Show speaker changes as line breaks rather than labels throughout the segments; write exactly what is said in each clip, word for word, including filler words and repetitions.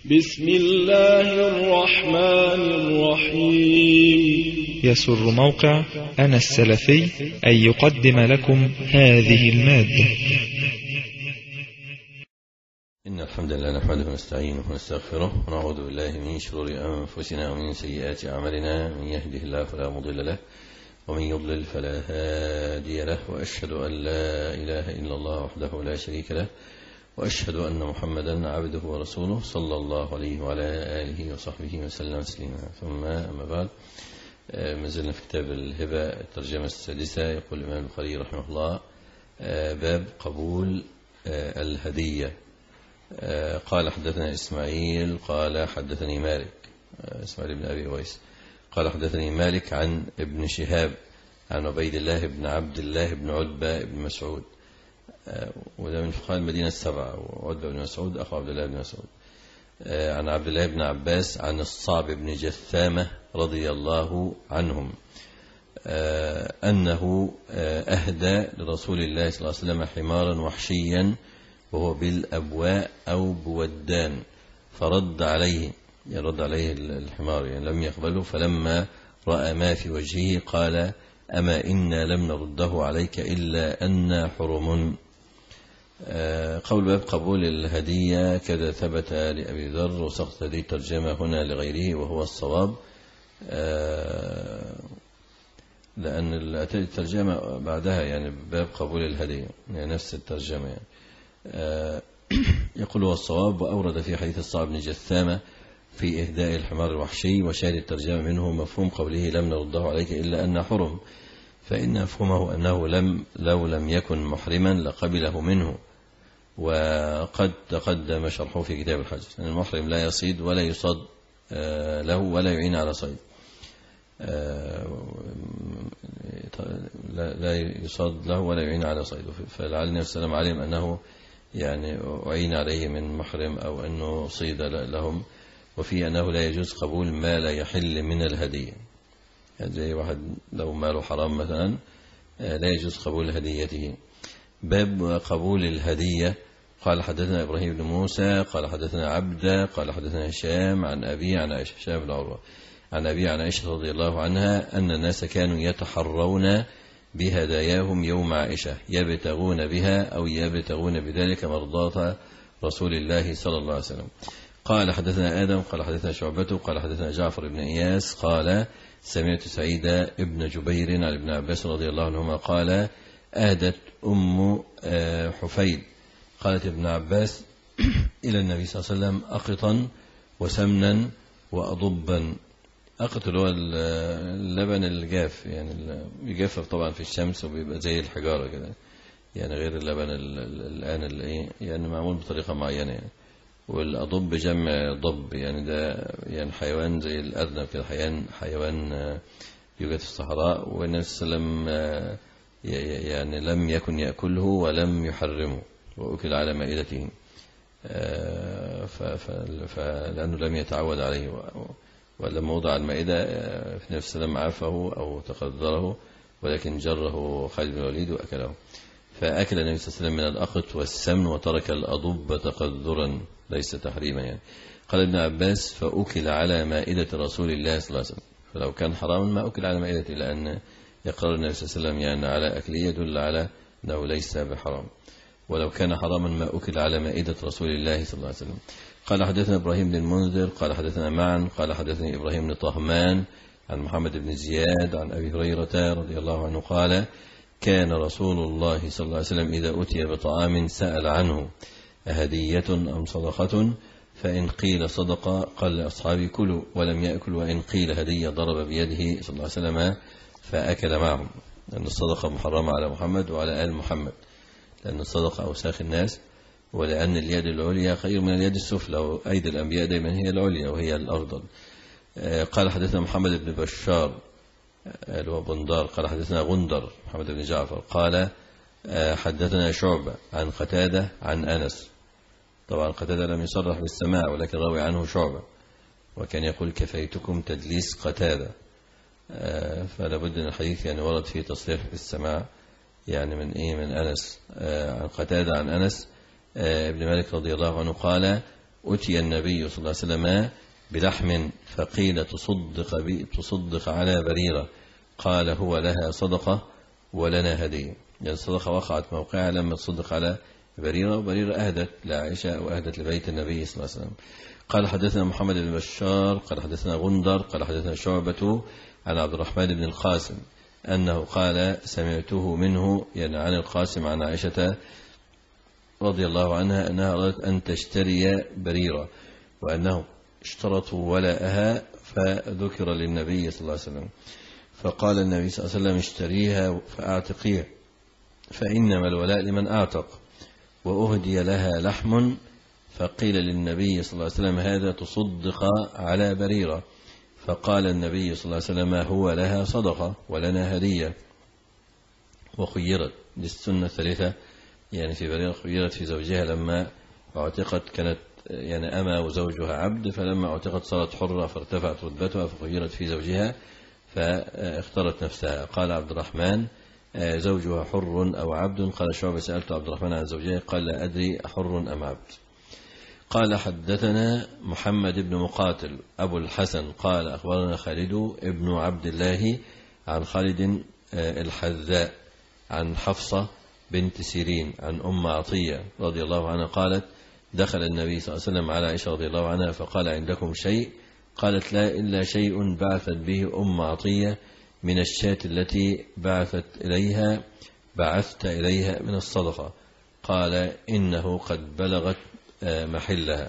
بسم الله الرحمن الرحيم.
يسر موقع أنا السلفي أن يقدم لكم هذه المادة.
إن الحمد لله نحمده ونستعينه ونستغفره ونعوذ بالله من شرور أنفسنا ومن سيئات أعمالنا، من يهده الله فلا مضل له ومن يضلل فلا هادي له، وأشهد أن لا إله إلا الله وحده لا شريك له، وأشهد أن محمدا عبده ورسوله صلى الله عليه وعلى آله وصحبه وسلم تسليما. ثم أما بعد، ما زلنا في كتاب الهبة الترجمة السادسة. يقول الإمام البخاري رحمه الله: باب قبول الهدية. قال حدثنا إسماعيل قال حدثني مالك، إسماعيل بن أبي أويس قال حدثني مالك عن ابن شهاب عن عبيد الله بن عبد الله بن عتبة بن مسعود، وده من فقهاء المدينة السبعة، وعتبة بن مسعود أخو عبد الله بن مسعود، عن عبد الله بن عباس عن الصعب بن جثامة رضي الله عنهم أنه أهدى لرسول الله صلى الله عليه وسلم حمارا وحشيا وهو بالأبواء أو بودان، فرد عليه يعني رد عليه الحمار يعني لم يقبله، فلما رأى ما في وجهه قال: أما إنا لم نرده عليك إلا أن حرم. قول باب قبول الهدية كذا ثبت لأبي ذر، وسقط هذه الترجمة هنا لغيره وهو الصواب، لأن الترجمة بعدها يعني باب قبول الهدية يعني نفس الترجمة يعني. يقول هو الصواب، وأورد في حديث الصعب بن جثامة في إهداء الحمار الوحشي، وشاهد الترجمة منه مفهوم قوله لم نرده عليك إلا أن حرم، فإن مفهومه أنه لم لو لم يكن محرما لقبله منه، وقد تقدم شرحه في كتاب الحج أن المحرم لا يصيد ولا يصاد له ولا يعين على صيد، لا يصاد له ولا يعين على صيد، فلعل النبي صلى الله عليه وسلم علم أنه يعني أعين عليه من محرم أو أنه صيد لهم، وفي أنه لا يجوز قبول ما لا يحل من الهدية، يعني زي واحد لو ماله حرام مثلا لا يجوز قبول هديته. باب قبول الهدية. قال حدثنا إبراهيم بن موسى قال حدثنا عبدة قال حدثنا هشام عن أبي عن عائشة، هشام بن عروة عن أبي عن عائشة رضي الله عنها أن الناس كانوا يتحرون بهداياهم يوم عائشة، يبتغون بها أو يبتغون بذلك مرضاة رسول الله صلى الله عليه وسلم. قال حدثنا آدم قال حدثنا شعبة قال حدثنا جعفر بن إياس قال سمعت سعيد ابن جبير عن ابن عباس رضي الله عنهما قال: أهدت أم حفيد قالت ابن عباس إلى النبي صلى الله عليه وسلم أقطا وسمنا وأضبا. أقط اللي هو اللبن الجاف، يعني يجفف طبعا في الشمس وبيبقى زي الحجارة كده، يعني غير اللبن الآن اللي يعني معمول بطريقة معينة يعني. والأضب جمع ضب، يعني ده يعني حيوان زي الأرنب كده، حيوان حيوان يوجد في الصحراء، والنبي صلى الله عليه وسلم يعني لم يكن يأكله ولم يحرمه وأكل على مائدته، فلأنه لم يتعود عليه، ولما وضع المائدة في النبي صلى الله عليه وسلم عافه أو تقدره، ولكن جره خالد بن الوليد وأكله، فأكل النبي صلى الله عليه وسلم من الأقط والسمن وترك الأضب تقدرا ليس تحريما يعني. قال ابن عباس: فأكل على مائدة رسول الله صلى الله عليه وسلم، فلو كان حراما ما أكل على مائدته، لأن يقرر النبي صلى الله عليه وسلم يعني على أكله يدل على أنه ليس بحرام، ولو كان حراما ما أكل على مائدة رسول الله صلى الله عليه وسلم. قال حدثنا إبراهيم بن المنذر قال حدثنا معا قال حدثني إبراهيم بن طهمان عن محمد بن زياد عن أبي هريرة رضي الله عنه قال: كان رسول الله صلى الله عليه وسلم إذا أتي بطعام سأل عنه: أهدية أم صدقة؟ فإن قيل صدقة قال لأصحابي: كلوا، ولم يأكل، وإن قيل هدية ضرب بيده صلى الله عليه وسلم فأكل معهم، لأن الصدقة محرمة على محمد وعلى آل محمد، لأن الصدقة أوساخ الناس، ولأن اليد العليا خير من اليد السفلى، وأيدي الأنبياء دائما هي العليا وهي الأفضل. قال حدثنا محمد بن بشار اللي هو بندار قال حدثنا غندر محمد بن جعفر قال حدثنا شعبة عن قتادة عن أنس. طبعا قتادة لم يصرح بالسماع، ولكن روي عنه شعبة، وكان يقول: كفيتكم تدليس قتادة، فلا بد أن الحديث يعني ورد فيه تصريح بالسماع، يعني من إيه من أنس، عن قتادة عن أنس ابن مالك رضي الله عنه قال: أتي النبي صلى الله عليه وسلم بلحم فقيل تصدق, تصدق على بريرة، قال هو لها صدقة ولنا هدية. يعني الصدقة وقعت موقعها لما تصدق على بريرة، وبريرة أهدت لعائشة وأهدت لبيت النبي صلى الله عليه وسلم. قال حدثنا محمد بن بشار قال حدثنا غندر قال حدثنا شعبة عن عبد الرحمن بن القاسم أنه قال سمعته منه، يعني عن القاسم عن عائشة رضي الله عنها أنها أردت أن تشتري بريرة، وأنه اشترطوا ولاءها فذكر للنبي صلى الله عليه وسلم، فقال النبي صلى الله عليه وسلم اشتريها فأعتقيها، فإنما الولاء لمن أعتق، وأهدي لها لحم، فقيل للنبي صلى الله عليه وسلم هذا تصدق على بريرة، فقال النبي صلى الله عليه وسلم هو لها صدقة ولنا هدية. وخيرت للسنة الثالثة، يعني في بريرة خيرت في زوجها لما اعتقت، كانت يعني أما وزوجها عبد، فلما اعتقت صارت حرة فارتفعت رتبتها فخيرت في زوجها فاختارت نفسها. قال عبد الرحمن زوجها حر أو عبد؟ قال شعبة سألت عبد الرحمن عن زوجها قال لا أدري أحر أم عبد. قال حدثنا محمد بن مقاتل أبو الحسن قال أخبرنا خالد ابن عبد الله عن خالد الحذاء عن حفصة بنت سيرين عن أم عطية رضي الله عنها قالت دخل النبي صلى الله عليه وسلم على عائشة رضي الله عنها فقال عندكم شيء؟ قالت لا إلا شيء بعثت به أم عطية من الشاة التي بعثت إليها بعثت إليها من الصدقة. قال إنه قد بلغت محلها،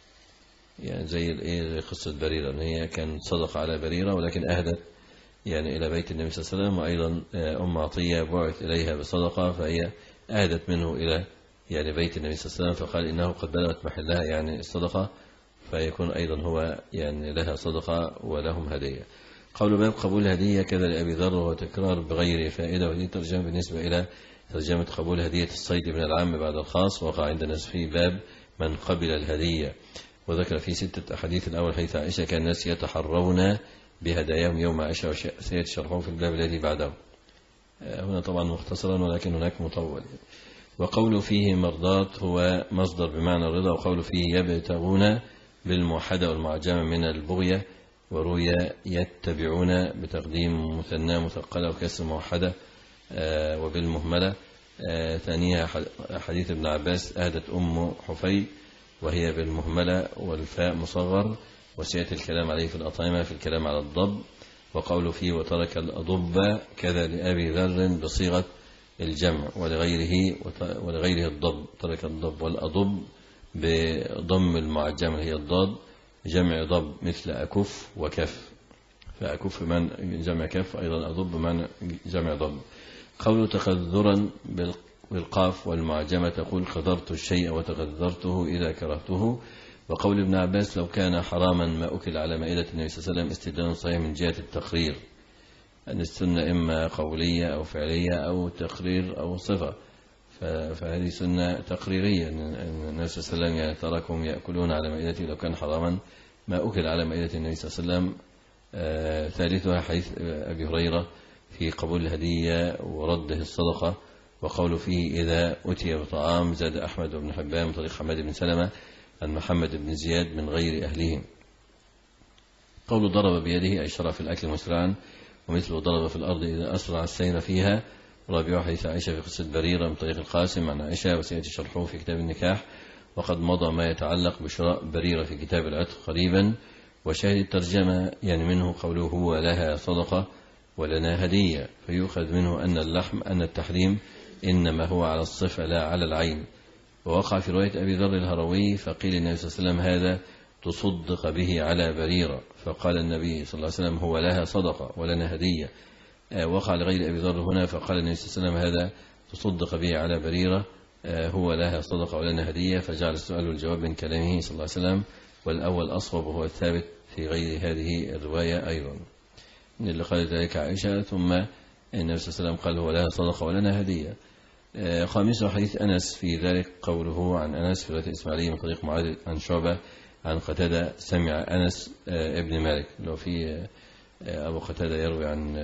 يعني زي قصة بريرة أن هي كانت صدقة على بريرة ولكن أهدت يعني إلى بيت النبي صلى الله عليه وسلم، وأيضا أم عطية بعث إليها بصدقة فهي أهدت منه إلى يعني بيت النبي صلى الله عليه وسلم، فقال إنه قد بلغت محلها يعني الصدقة، فيكون أيضا هو يعني لها صدقة ولهم هدية. قول باب قبول هدية كذا لأبي ذر وهو تكرار بغير فائدة، وهذه ترجمة بالنسبة إلى ترجمة قبول هدية الصيد من العام بعد الخاص، وقع عند الناس في باب من قبل الهدية، وذكر في ستة أحاديث. الأول حيث عائشة كان الناس يتحرون بهداياهم يوم عائشة وسيأتي شرحه في الباب الذي بعده. هنا طبعا مختصرا ولكن هناك مطول. وقول فيه مرضات هو مصدر بمعنى الرضا، وقول فيه يبتغون بالموحدة والمعجمة من البغية، وروي يتبعون بتقديم مثنى مثقلة وكسر موحدة وبالمهملة. ثانيها حديث ابن عباس أهدت أم حفي وهي بالمهملة والفاء مصغر، وسيأتي الكلام عليه في الأطعمة في الكلام على الضب. وقول فيه وترك الأضب كذا لأبي ذر بصيغة الجمع ولغيره ولغيره الضب، ترك الضب والأضب بضم المعجمة هي الضاد، جمع ضب مثل أكف وكف، فأكف من جمع كف، أيضا أضب من جمع ضب. قول تقذرا بالقاف والمعجمة تقول قذرت الشيء وتقذرته إذا كرهته. وقول ابن عباس لو كان حراما ما أكل على مائدة النبي صلى الله عليه وسلم استدلال صحيح من جهة التقرير، أن السنة إما قولية أو فعلية أو تقرير أو صفة، فهذه سنة تقريرية أن النبي صلى الله عليه وسلم يعني تركهم يأكلون على مائدته لو كان حراما ما أكل على مائدة النبي صلى الله عليه وسلم. آه ثالثها حديث أبي هريرة في قبول الهدية ورده الصدقة. وقول فيه إذا أتي بطعام زاد أحمد بن حبان من طريق حماد بن سلمة عن محمد بن زياد من غير أهلهم. قول ضرب بيده أي شرع في الأكل مسرعا، ومثله ضرب في الأرض إذا أسرع السير فيها. رابع حديث عائشة في قصة بريرة من طريق القاسم عن عائشة، وسيأتي شرحه في كتاب النكاح، وقد مضى ما يتعلق بشراء بريرة في كتاب العتق قريبا. وشاهد الترجمة يعني منه قوله هو لها صدقة ولنا هدية، فيؤخذ منه أن اللحم أن التحريم إنما هو على الصفة لا على العين. ووقع في رواية أبي ذر الهروي فقيل النبي صلى الله عليه وسلم هذا تصدق به على بريرة، فقال النبي صلى الله عليه وسلم هو لها صدقة ولنا هدية. وقع لغير أبي ذر هنا فقال النبي صلى الله عليه وسلم هذا تصدق به على بريرة هو لها صدقة ولنا هدية، فجعل السؤال والجواب من كلامه صلى الله عليه وسلم، والأول أصوب وهو الثابت في غير هذه الرواية أيضا اللي قالت ذلك عائشة، ثم النبي صلى الله عليه وسلم قال هو لها صدقة ولنا هدية. خامسا حديث أنس في ذلك قوله عن أنس في رواية الإسماعيلية من طريق معاذ عن شعبة عن قتادة سمع أنس ابن مالك، لو في أبو قتادة يروي عن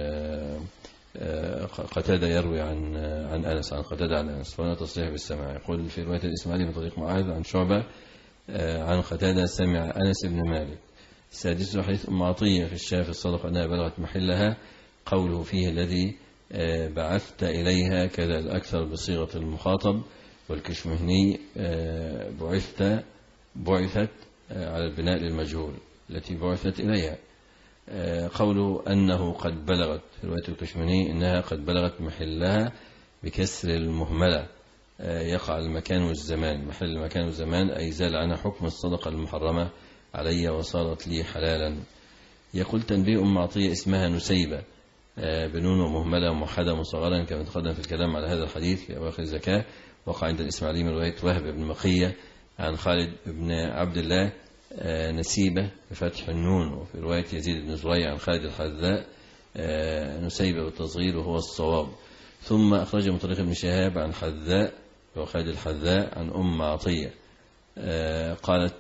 قتادة يروي عن عن أنس عن قتادة عن أنس، فهنا تصريح بالسماع. يقول في رواية الإسماعيلية من طريق معاذ عن شعبة عن قتادة سمع أنس بن مالك. السادس حديث أم عطية في الشاة في الصدقة أنها بلغت محلها، قوله فيه الذي بعثت إليها كذا الأكثر بصيغة المخاطب، والكشمهني بعثت بعثت على البناء للمجهول التي بعثت إليها. قوله أنه قد بلغت في رواية الكشمهني إنها قد بلغت محلها بكسر المهملة، يقع المكان والزمان، محل المكان والزمان أي زال عنها حكم الصدقة المحرمة علي وصارت لي حلالا. يقول تنبيه أم عطية اسمها نسيبة بنون ومهملة وموحدة مصغرا كما تقدم في الكلام على هذا الحديث في أواخر الزكاة. وقع عند الإسماعيلي من رواية وهب بن مقية عن خالد بن عبد الله نسيبة بفتح النون، وفي رواية يزيد بن زريع عن خالد الحذاء نسيبة بالتصغير وهو الصواب. ثم أخرج من طريق ابن شهاب عن حذاء وخالد الحذاء عن أم عطية قالت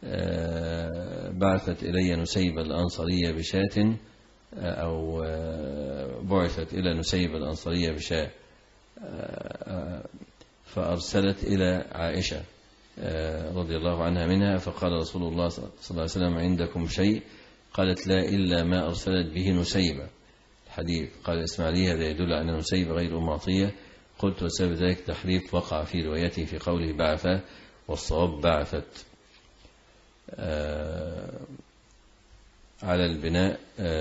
بعثت إلي نسيبة الأنصارية بشاة، أو بعثت إلى نسيبة الأنصارية بشاة فأرسلت إلى عائشة رضي الله عنها منها، فقال رسول الله صلى الله عليه وسلم عندكم شيء؟ قالت لا إلا ما أرسلت به نسيبة. الحديث قال الإسماعيلي هذا يدل على نسيبة غير أم عطية. قلت وسبب ذلك تحريف وقع في روايته في قوله بعث والصواب بعثت. على البناء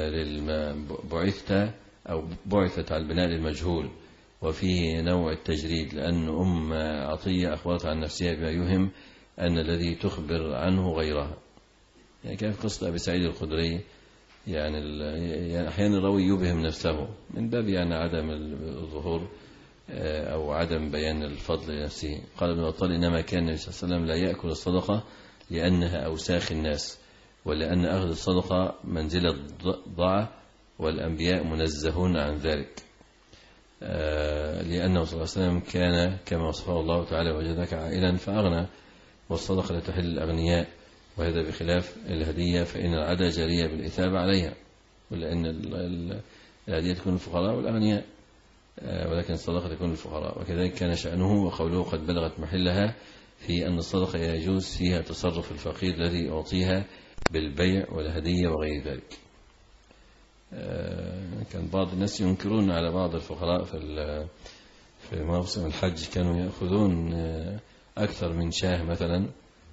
بعثت أو بعثت على البناء للمجهول، وفيه نوع التجريد لأن أم عطية أخبرت عن نفسها بما يهم أن الذي تخبر عنه غيرها. يعني كان في قصة أبي سعيد الخدري يعني, يعني أحيانا الراوي يبهم نفسه من باب يعني عدم الظهور أو عدم بيان الفضل لنفسه. قال ابن بطال إنما كان النبي صلى الله عليه وسلم لا يأكل الصدقة لأنها أوساخ الناس، ولأن أخذ الصدقة منزلة ضعة والأنبياء منزهون عن ذلك، لأنه صلى الله عليه وسلم كان كما وصفه الله تعالى وجدك عائلا فأغنى، والصدقة لا تحل الأغنياء، وهذا بخلاف الهدية فإن العادة جارية بالإثابة عليها، ولأن الهدية تكون للفقراء والأغنياء ولكن الصدقة تكون للفقراء. وكذلك كان شأنه وقوله قد بلغت محلها في أن الصدقة يجوز فيها تصرف الفقير الذي أعطيها بالبيع والهدية وغير ذلك. كان بعض الناس ينكرون على بعض الفقراء في في موسم الحج كانوا يأخذون أكثر من شاه مثلا،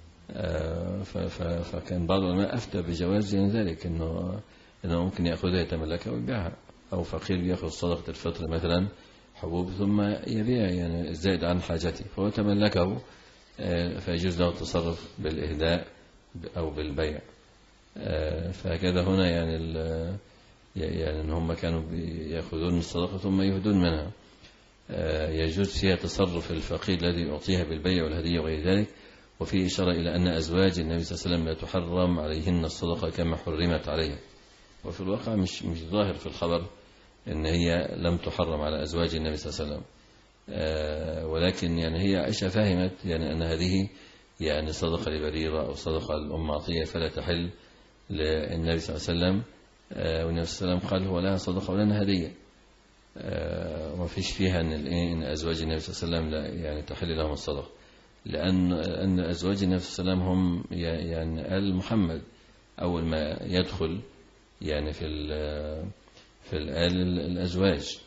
فكان بعض العلماء أفتى بجواز ذلك، إنه إنه ممكن يأخذها يتملكها ويبيعها، أو فقير يأخذ صدقة الفطر مثلا حبوب ثم يبيع يعني الزائد عن حاجته فهو تملكه، فيجوز له التصرف بالإهداء أو بالبيع. فهكذا هنا يعني يعني ان هم كانوا يأخذون الصدقة ثم يهدون منها، يجوز فيها تصرف الفقير الذي يعطيها بالبيع والهدية وغير ذلك. وفي إشارة إلى أن أزواج النبي صلى الله عليه وسلم لا تحرم عليهن الصدقة كما حرمت عليها، وفي الواقع مش مش ظاهر في الخبر أن هي لم تحرم على أزواج النبي صلى الله عليه وسلم، ولكن يعني هي عائشة فهمت يعني أن هذه يعني صدقة لبريرة أو صدقة لأم عطية فلا تحل للنبي صلى الله عليه وسلم، والنبي صلى الله عليه وسلم قال هو لها صدقة ولنا هدية، وما فيش فيها أن إن أزواج النبي صلى الله عليه وسلم لا يعني تحل لهم الصدقة، لأن أن أزواج النبي صلى الله عليه وسلم هم يعني آل محمد أول ما يدخل يعني في في الآل الأزواج،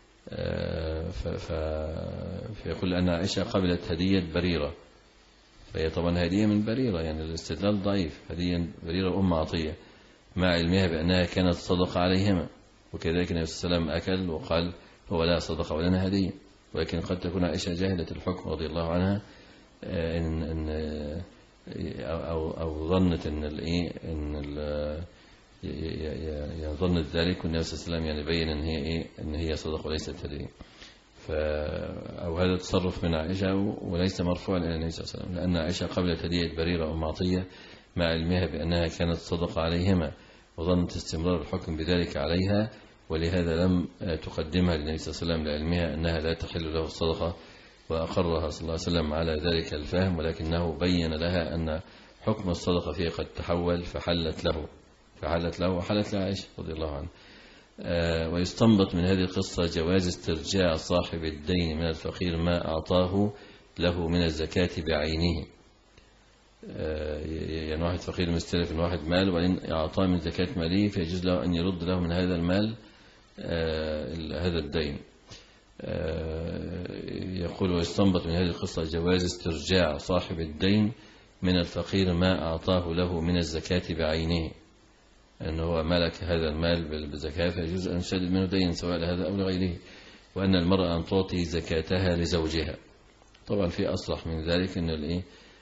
فيقول أن عائشة قبلت هدية بريرة، فهي طبعا هدية من بريرة يعني الاستدلال ضعيف، هدية بريرة أم عطية مع علمها بأنها كانت صدقة عليهما، وكذلك النبي صلى الله عليه وسلم أكل وقال هو لا صدقة ولنا هدية، ولكن قد تكون عائشة جاهلة الحكم رضي الله عنها إن إن أو أو ظنت إن الإيه إن يعني ظنت ذلك، والنبي صلى الله عليه وسلم يعني بين إن هي إيه إن هي صدقة وليست هدية، ف أو هذا تصرف من عائشة وليس مرفوعا إلى النبي صلى الله عليه وسلم، لأن عائشة قبلت هدية بريرة أم عطية مع علمها بأنها كانت صدقة عليهما، وظنت استمرار الحكم بذلك عليها، ولهذا لم تقدمها للنبي صلى الله عليه وسلم لعلمها أنها لا تحل له الصدقة، وأقرها صلى الله عليه وسلم على ذلك الفهم، ولكنه بين لها أن حكم الصدقة فيه قد تحول فحلت له فحلت له وحلت لعائشة رضي الله عنها. ويستنبط من هذه القصة جواز استرجاع صاحب الدين من الفقير ما أعطاه له من الزكاة بعينه، يعني واحد فقير مستلف من واحد مال وبعدين أعطاه من زكاة ماله، فيجوز له أن يرد له من هذا المال هذا الدين. يقول ويستنبط من هذه القصة جواز استرجاع صاحب الدين من الفقير ما أعطاه له من الزكاة بعينه، أنه هو ملك هذا المال بالزكاة فيجوز أن يسدد منه دين سواء لهذا أو لغيره. وأن المرأة أن تعطي زكاتها لزوجها. طبعا في أصرح من ذلك أن الإيه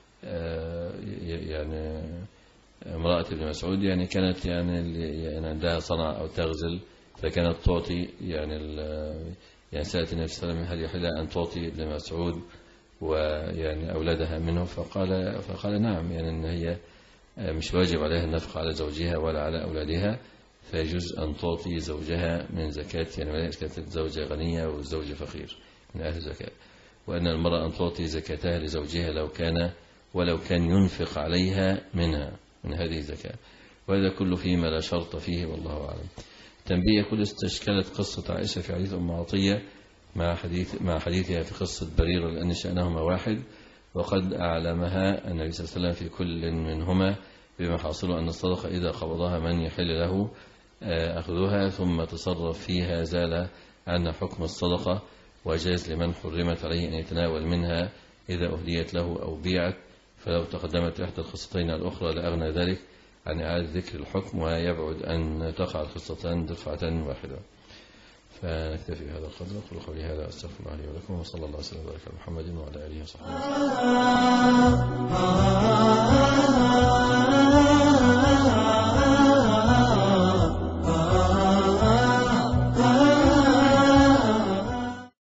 يعني امرأة ابن مسعود يعني كانت يعني, يعني عندها صنع أو تغزل، فكانت تعطي يعني يعني سألت النبي صلى الله عليه وسلم هل يحل أن تعطي ابن مسعود ويعني أولادها منه، فقال فقال نعم، يعني أن هي مش واجب عليها النفقة على زوجها ولا على أولادها، فيجوز أن تعطي زوجها من زكاة، يعني كانت الزوجة غنية والزوج فقير من أهل الزكاة. وأن المرأة أن تعطي زكاتها لزوجها لو كان ولو كان ينفق عليها منها من هذه الزكاة. وهذا كله فيما لا شرط فيه والله أعلم. تنبيه: كل استشكلت قصة عائشة في حديث أم عطية مع حديث مع حديثها في قصة بريرة لأن شأنهما واحد، وقد أعلمها النبي صلى الله عليه وسلم في كل منهما بما حاصله أن الصدقة إذا قبضها من يحل له أخذها ثم تصرف فيها زال عنها حكم الصدقة، وجاز لمن حرمت عليه أن يتناول منها إذا أهديت له أو بيعت، فلو تقدمت إحدى القصتين الأخرى لأغنى ذلك عن إعادة ذكر الحكم، ويبعد أن تقع القصتان دفعة واحدة. فنكتفي بهذا القدر. أقول قولي هذا أستغفر الله لي ولكم، وصلى الله وسلم وبارك على محمد وعلى آله وصحبه وسلم.